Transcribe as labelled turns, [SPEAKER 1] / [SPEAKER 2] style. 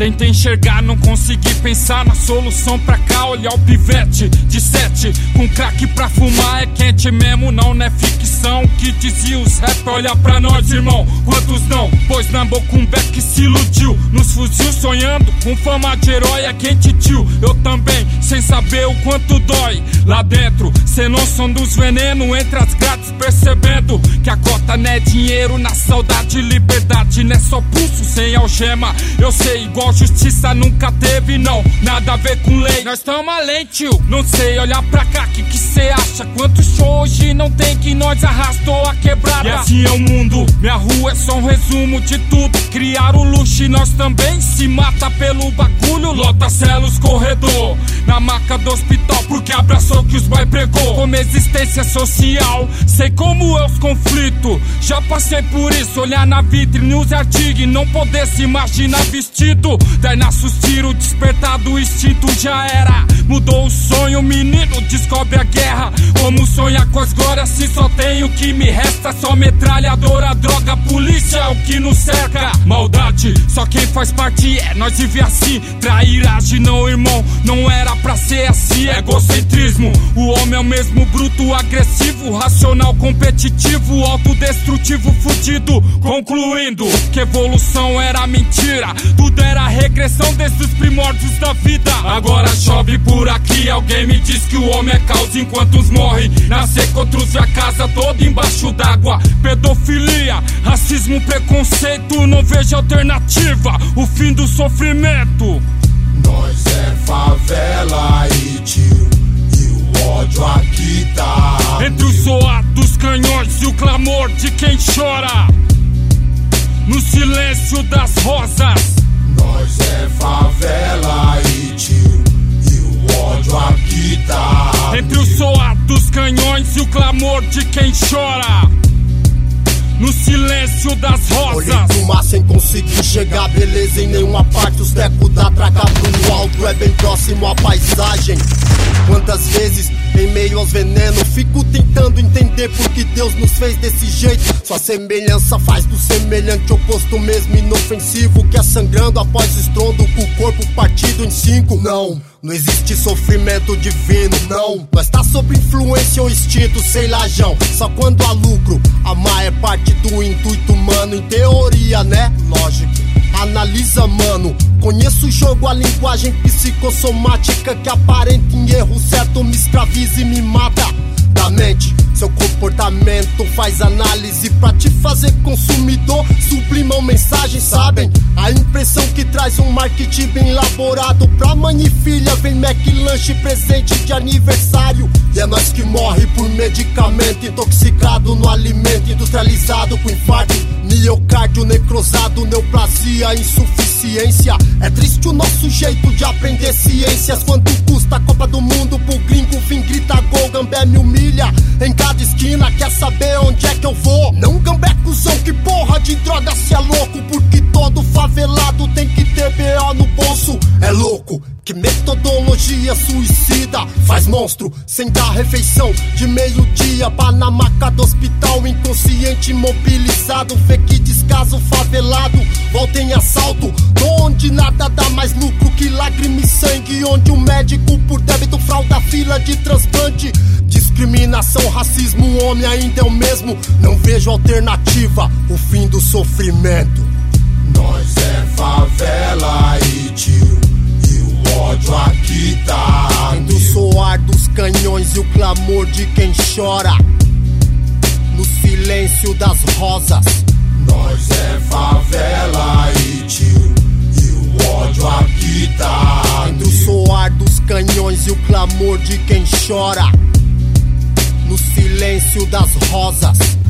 [SPEAKER 1] Tentei enxergar, não consegui pensar na solução pra cá. Olhar o pivete de 7 com crack pra fumar. É quente mesmo, não é ficção. Que dizia os rap, olha pra nós, irmão. Quantos não? Pois Nambo com Beck se iludiu. Nos fuzil sonhando com fama de herói. É quente, tio, eu também, sem saber o quanto dói. Lá dentro, sem noção dos venenos. Entre as grades, percebendo que a cota não é dinheiro. Na saudade, liberdade, não é só pulso sem algema. Eu sei, igual justiça nunca teve, não. Nada a ver com lei, nós tamo além, tio. Não sei, olhar pra cá, que cê acha? Quantos shows hoje não tem que nós arrastou a quebrada? E assim é o mundo, minha rua é só um resumo de tudo. Criaram luxo e nós também se mata pelo bagulho. Lota celos, corredor, na maca do hospital, porque abraçou que os boy pregou. Como existência social, sei como é os conflitos. Já passei por isso, olhar na vitrine os artigos e não poder se imaginar vestido. Daí nasce os tiros, despertado o instinto já era. Mudou o sonho, menino descobre a guerra. Como sonhar com as glórias se só tem o que me resta? Só metralhadora, droga, polícia é o que nos cerca. Maldade, só quem faz parte é nós vive assim. Trairagem não, irmão, não era pra ser assim. Egocentrismo, o homem é o mesmo bruto, agressivo, racional, competitivo, autodestrutivo, fudido. Concluindo que evolução era mentira, tudo era regressão desde os primórdios da vida. Agora chove por aqui, alguém me diz que o homem é causa enquanto uns morrem. Nascer contra os e a casa toda embaixo d'água. Pedofilia, racismo, preconceito, não vejo alternativa. O fim do sofrimento.
[SPEAKER 2] Nós é favela e tio, e o ódio aqui tá.
[SPEAKER 1] Entre o soar dos canhões e o clamor de quem chora, no silêncio das rosas.
[SPEAKER 2] Nós é favela e tio, e o ódio aqui tá.
[SPEAKER 1] Entre o soar dos canhões e o clamor de quem chora, no silêncio das rosas.
[SPEAKER 2] Olhei pro mar sem conseguir chegar, beleza em nenhuma parte. Os tecos da traca pro alto é bem próximo à paisagem. Quantas vezes em meio aos venenos fico tentando entender por que Deus nos fez desse jeito. Sua semelhança faz do semelhante oposto mesmo inofensivo, que é sangrando após o estrondo com o corpo partido em 5. Não existe sofrimento divino, não. Nós tá sob influência ou instinto, sei lá, Jão. Só quando há lucro, amar é parte do intuito humano. Em teoria, né? Lógico. Analisa, mano. Conheço o jogo, a linguagem psicossomática que aparenta em erro certo me escraviza e me mata da mente. Seu comportamento faz análise pra te fazer consumidor. Sublimam mensagens, sabem? A impressão que traz um marketing bem elaborado. Pra mãe e filha vem Mac lanche, presente de aniversário. E é nós que morre por medicamento, intoxicado no alimento, industrializado com infarto, miocárdio necrosado, neoplasia, insuficiência. É triste o nosso jeito de aprender ciências. Quanto custa a Copa do Mundo pro gringo vim grita gol, Gambé me humilha em cada esquina, quer saber onde é que eu vou? Não Gambé cuzão, que porra de droga cê é louco, porque todo favelado tem que ter B.O. no bolso. É louco, que metodologia suicida faz monstro sem dar refeição de meio-dia pra na maca do hospital, inconsciente imobilizado. Vê que descaso favelado volta em assalto, onde nada dá mais lucro que lágrima e sangue, onde o médico por débito frauda a fila de transplante. Discriminação, racismo, o homem ainda é o mesmo. Não vejo alternativa, o fim do sofrimento. Nós é favela e tio, e o ódio aqui tá. Do soar dos canhões e o clamor de quem chora, no silêncio das rosas. Nós é favela e tio, e o ódio aqui tá. Do soar dos canhões e o clamor de quem chora, no silêncio das rosas.